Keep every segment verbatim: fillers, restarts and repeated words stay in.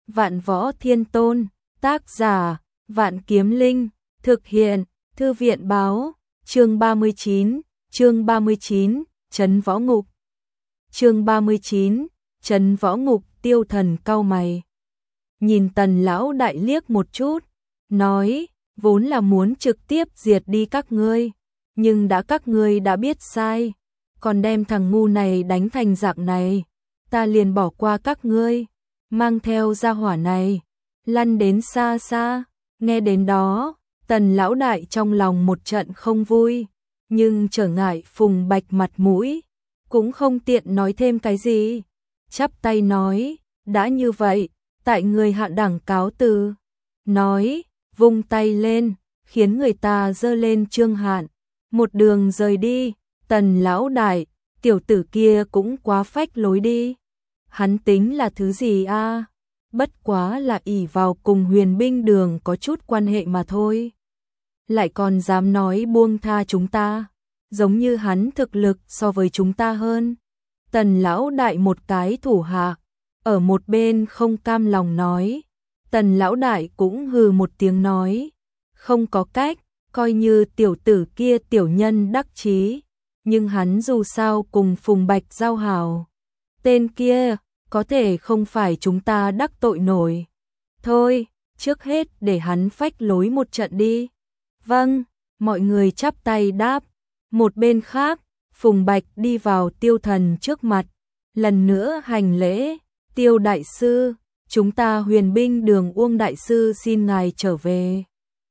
Vạn Võ Thiên Tôn, tác giả, Vạn Kiếm Linh, thực hiện, Thư viện báo, chương ba mươi chín, chương ba mươi chín, Trấn Võ Ngục. Chương ba mươi chín, Trấn Võ Ngục. Tiêu Thần cau mày, nhìn Tần lão đại liếc một chút, nói, vốn là muốn trực tiếp diệt đi các ngươi, nhưng đã các ngươi đã biết sai, còn đem thằng ngu này đánh thành dạng này, ta liền bỏ qua các ngươi, mang theo gia hỏa này, lăn đến xa xa. Nghe đến đó, Tần lão đại trong lòng một trận không vui, nhưng trở ngại Phùng Bạch mặt mũi, cũng không tiện nói thêm cái gì, chắp tay nói, đã như vậy, tại người hạ đẳng cáo từ. Nói, vung tay lên, khiến người ta giơ lên trương hạn, một đường rời đi. Tần lão đại, tiểu tử kia cũng quá phách lối đi. Hắn tính là thứ gì a? Bất quá là ỷ vào cùng Huyền Binh Đường có chút quan hệ mà thôi. Lại còn dám nói buông tha chúng ta, giống như hắn thực lực so với chúng ta hơn. Tần lão đại một cái thủ hạ, ở một bên không cam lòng nói. Tần lão đại cũng hừ một tiếng nói, không có cách, coi như tiểu tử kia tiểu nhân đắc chí, nhưng hắn dù sao cùng Phùng Bạch giao hảo. Tên kia, có thể không phải chúng ta đắc tội nổi. Thôi, trước hết để hắn phách lối một trận đi. Vâng, mọi người chắp tay đáp. Một bên khác, Phùng Bạch đi vào Tiêu Thần trước mặt, lần nữa hành lễ. Tiêu đại sư, chúng ta Huyền Binh Đường Uông đại sư xin ngài trở về.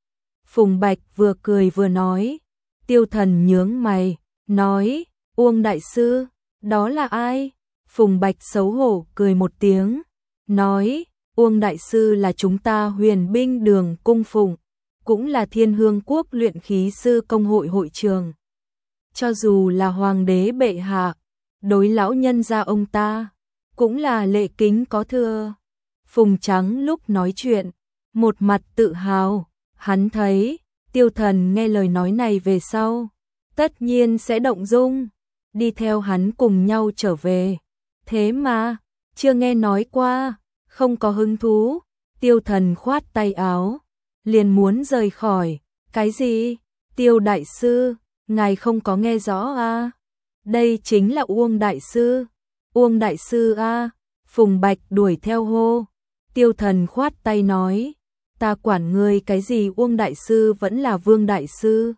Phùng Bạch vừa cười vừa nói. Tiêu Thần nhướng mày, nói, Uông đại sư, đó là ai? Phùng Bạch xấu hổ cười một tiếng, nói, Uông đại sư là chúng ta Huyền Binh Đường cung phụng, cũng là Thiên Hương Quốc luyện khí sư công hội hội trường. Cho dù là hoàng đế bệ hạ, đối lão nhân gia ông ta, cũng là lệ kính có thừa. Phùng Trắng lúc nói chuyện, một mặt tự hào, hắn thấy, Tiêu Thần nghe lời nói này về sau, tất nhiên sẽ động dung, đi theo hắn cùng nhau trở về. Thế mà, chưa nghe nói qua, không có hứng thú. Tiêu Thần khoát tay áo, liền muốn rời khỏi. Cái gì? Tiêu đại sư, ngài không có nghe rõ à? Đây chính là Uông đại sư. Uông đại sư a. Phùng Bạch đuổi theo hô. Tiêu Thần khoát tay nói, ta quản ngươi cái gì Uông đại sư vẫn là Vương đại sư.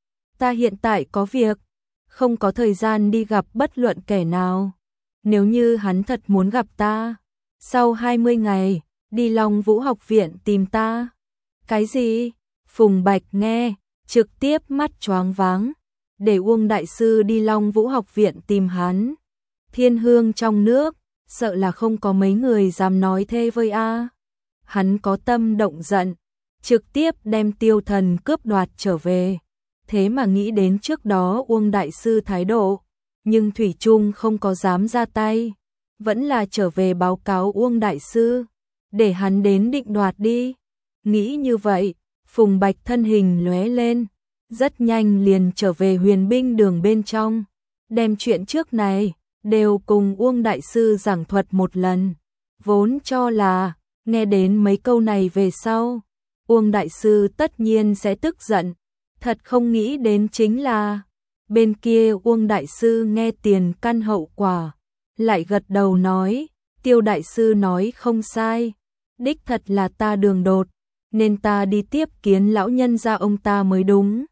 Ta hiện tại có việc, không có thời gian đi gặp bất luận kẻ nào. Nếu như hắn thật muốn gặp ta, sau hai mươi ngày, đi Long Vũ học viện tìm ta. Cái gì? Phùng Bạch nghe, trực tiếp mắt choáng váng, để Uông đại sư đi Long Vũ học viện tìm hắn. Thiên Hương trong nước, sợ là không có mấy người dám nói thê với a. Hắn có tâm động giận, trực tiếp đem Tiêu Thần cướp đoạt trở về. Thế mà nghĩ đến trước đó Uông đại sư thái độ, nhưng thủy chung không có dám ra tay, vẫn là trở về báo cáo Uông đại sư, để hắn đến định đoạt đi. Nghĩ như vậy, Phùng Bạch thân hình lóe lên, rất nhanh liền trở về Huyền Binh Đường bên trong, đem chuyện trước này đều cùng Uông đại sư giảng thuật một lần. Vốn cho là nghe đến mấy câu này về sau, Uông đại sư tất nhiên sẽ tức giận, thật không nghĩ đến chính là bên kia Uông đại sư nghe tiền căn hậu quả, lại gật đầu nói, Tiêu đại sư nói không sai, đích thật là ta đường đột, nên ta đi tiếp kiến lão nhân gia ông ta mới đúng.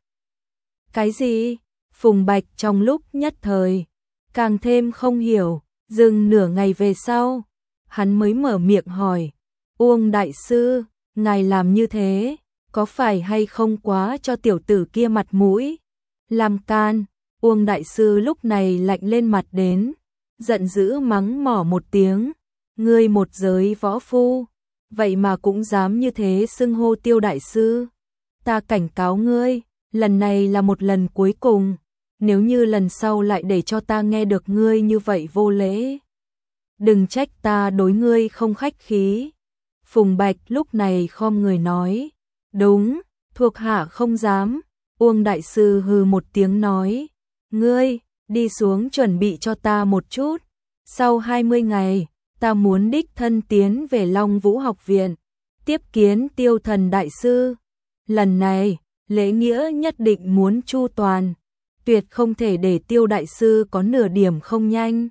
Cái gì? Phùng Bạch trong lúc nhất thời, càng thêm không hiểu, dừng nửa ngày về sau, hắn mới mở miệng hỏi, Uông đại sư, ngài làm như thế, có phải hay không quá cho tiểu tử kia mặt mũi? Làm can. Uông đại sư lúc này lạnh lên mặt đến, giận dữ mắng mỏ một tiếng, ngươi một giới võ phu, vậy mà cũng dám như thế xưng hô Tiêu đại sư. Ta cảnh cáo ngươi, lần này là một lần cuối cùng, nếu như lần sau lại để cho ta nghe được ngươi như vậy vô lễ, đừng trách ta đối ngươi không khách khí. Phùng Bạch lúc này khom người nói, đúng, thuộc hạ không dám. Uông đại sư hừ một tiếng nói, ngươi, đi xuống chuẩn bị cho ta một chút, sau hai mươi ngày, ta muốn đích thân tiến về Long Vũ học viện, tiếp kiến Tiêu Thần đại sư. Lần này, lễ nghĩa nhất định muốn chu toàn, tuyệt không thể để Tiêu đại sư có nửa điểm không nhanh.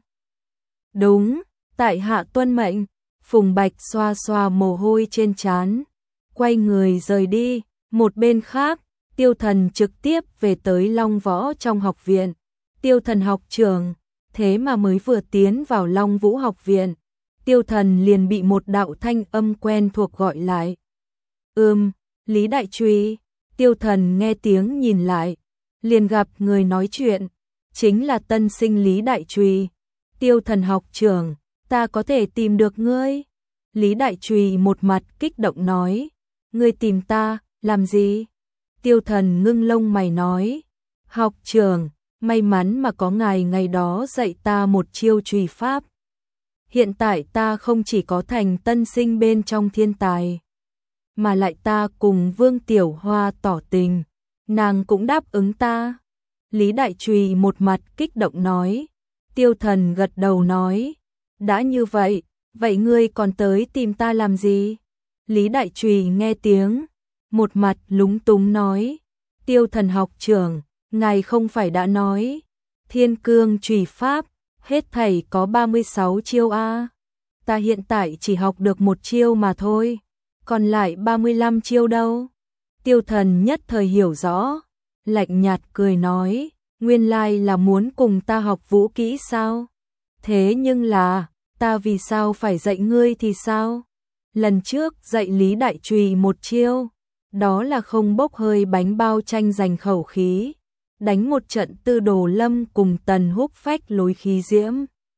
Đúng, tại hạ tuân mệnh. Phùng Bạch xoa xoa mồ hôi trên trán, quay người rời đi. Một bên khác, Tiêu Thần trực tiếp về tới Long Võ trong học viện. Tiêu Thần học trưởng, thế mà mới vừa tiến vào Long Vũ học viện, Tiêu Thần liền bị một đạo thanh âm quen thuộc gọi lại. Ừm, Lý Đại Trùy. Tiêu Thần nghe tiếng nhìn lại, liền gặp người nói chuyện, chính là tân sinh Lý Đại Trùy. Tiêu Thần học trưởng, ta có thể tìm được ngươi. Lý Đại Trùy một mặt kích động nói, ngươi tìm ta, làm gì? Tiêu Thần ngưng lông mày nói, học trưởng, may mắn mà có ngài ngày đó dạy ta một chiêu trùy pháp. Hiện tại ta không chỉ có thành tân sinh bên trong thiên tài, mà lại ta cùng Vương Tiểu Hoa tỏ tình, nàng cũng đáp ứng ta. Lý Đại Trùy một mặt kích động nói. Tiêu Thần gật đầu nói, đã như vậy, vậy ngươi còn tới tìm ta làm gì? Lý Đại Trùy nghe tiếng, một mặt lúng túng nói, Tiêu Thần học trưởng, ngài không phải đã nói, Thiên Cương Trùy Pháp, hết thảy có ba mươi sáu chiêu a. Ta hiện tại chỉ học được một chiêu mà thôi, còn lại ba mươi lăm chiêu đâu? Tiêu Thần nhất thời hiểu rõ, lạnh nhạt cười nói, nguyên lai là muốn cùng ta học vũ kỹ sao? Thế nhưng là, ta vì sao phải dạy ngươi thì sao? Lần trước dạy Lý Đại Trùy một chiêu, đó là không bốc hơi bánh bao tranh giành khẩu khí, đánh một trận Tư Đồ Lâm cùng Tần Húc phách lối khí diễm.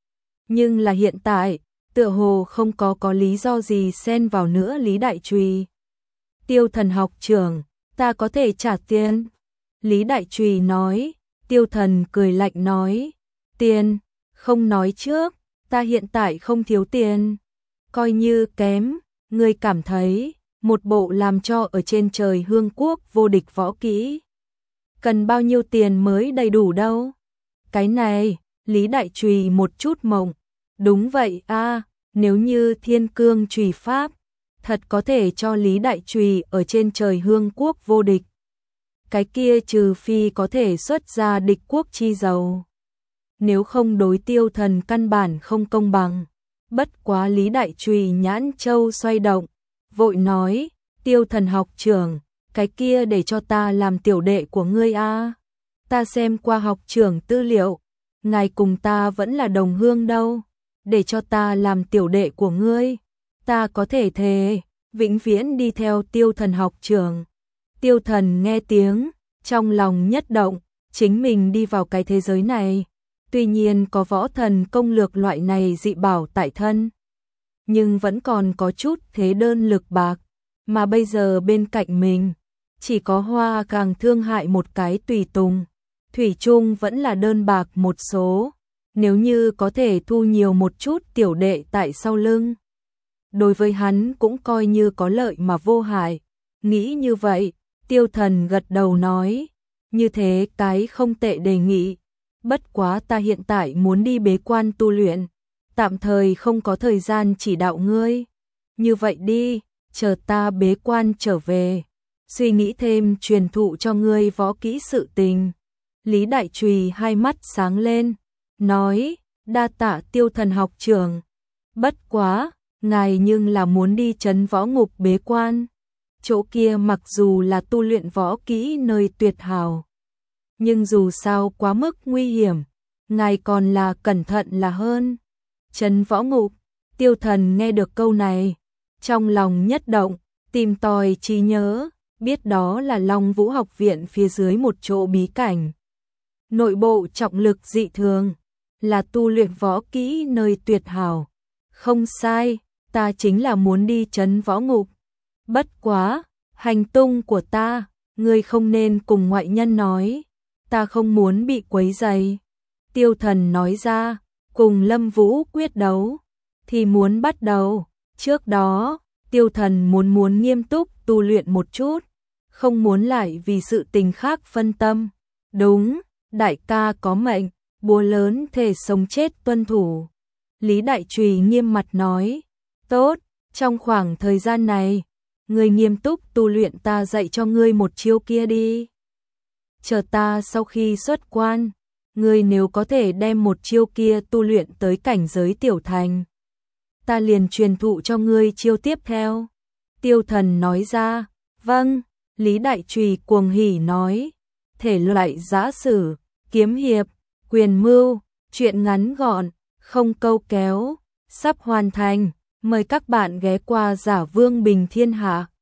Nhưng là hiện tại, tựa hồ không có có lý do gì xen vào nữa Lý Đại Trùy. Tiêu Thần học trưởng, ta có thể trả tiền. Lý Đại Trùy nói. Tiêu Thần cười lạnh nói, tiền, không nói trước, ta hiện tại không thiếu tiền, coi như kém, ngươi cảm thấy, một bộ làm cho ở trên trời hương quốc vô địch võ kỹ, cần bao nhiêu tiền mới đầy đủ đâu? Cái này, Lý Đại Trùy một chút mộng, đúng vậy a, nếu như Thiên Cương Trùy Pháp, thật có thể cho Lý Đại Trùy ở trên trời hương quốc vô địch. Cái kia trừ phi có thể xuất ra địch quốc chi dầu. Nếu không đối Tiêu Thần căn bản không công bằng. Bất quá Lý Đại Trùy nhãn châu xoay động, vội nói, Tiêu Thần học trưởng, cái kia để cho ta làm tiểu đệ của ngươi a. Ta xem qua học trưởng tư liệu, ngài cùng ta vẫn là đồng hương đâu, để cho ta làm tiểu đệ của ngươi, ta có thể thề, vĩnh viễn đi theo Tiêu Thần học trưởng. Tiêu Thần nghe tiếng, trong lòng nhất động, chính mình đi vào cái thế giới này, tuy nhiên có võ thần công lược loại này dị bảo tại thân, nhưng vẫn còn có chút thế đơn lực bạc, mà bây giờ bên cạnh mình, chỉ có Hoa càng thương hại một cái tùy tùng, thủy chung vẫn là đơn bạc một số, nếu như có thể thu nhiều một chút tiểu đệ tại sau lưng. Đối với hắn cũng coi như có lợi mà vô hại, nghĩ như vậy. Tiêu Thần gật đầu nói, như thế cái không tệ đề nghị, bất quá ta hiện tại muốn đi bế quan tu luyện, tạm thời không có thời gian chỉ đạo ngươi, như vậy đi, chờ ta bế quan trở về, suy nghĩ thêm truyền thụ cho ngươi võ kỹ sự tình. Lý Đại Trùy hai mắt sáng lên, nói, đa tạ Tiêu Thần học trưởng, bất quá, ngài nhưng là muốn đi trấn võ ngục bế quan. Chỗ kia mặc dù là tu luyện võ kỹ nơi tuyệt hảo, nhưng dù sao quá mức nguy hiểm, ngài còn là cẩn thận là hơn. Trấn võ ngục, Tiêu Thần nghe được câu này, trong lòng nhất động, tìm tòi trí nhớ, biết đó là Long Vũ học viện phía dưới một chỗ bí cảnh. Nội bộ trọng lực dị thường, là tu luyện võ kỹ nơi tuyệt hảo. Không sai, ta chính là muốn đi trấn võ ngục. Bất quá, hành tung của ta, ngươi không nên cùng ngoại nhân nói, ta không muốn bị quấy rầy. Tiêu Thần nói ra, cùng Lâm Vũ quyết đấu, thì muốn bắt đầu, trước đó, Tiêu Thần muốn muốn nghiêm túc tu luyện một chút, không muốn lại vì sự tình khác phân tâm. Đúng, đại ca có mệnh, búa lớn thể sống chết tuân thủ. Lý Đại Trùy nghiêm mặt nói, tốt, trong khoảng thời gian này, ngươi nghiêm túc tu luyện ta dạy cho ngươi một chiêu kia đi. Chờ ta sau khi xuất quan, ngươi nếu có thể đem một chiêu kia tu luyện tới cảnh giới tiểu thành, ta liền truyền thụ cho ngươi chiêu tiếp theo. Tiêu Thần nói ra, vâng. Lý Đại Trùy cuồng hỉ nói, thể loại giã sử, kiếm hiệp, quyền mưu, truyện ngắn gọn, không câu kéo, sắp hoàn thành, mời các bạn ghé qua Giả Vương Bình Thiên Hạ.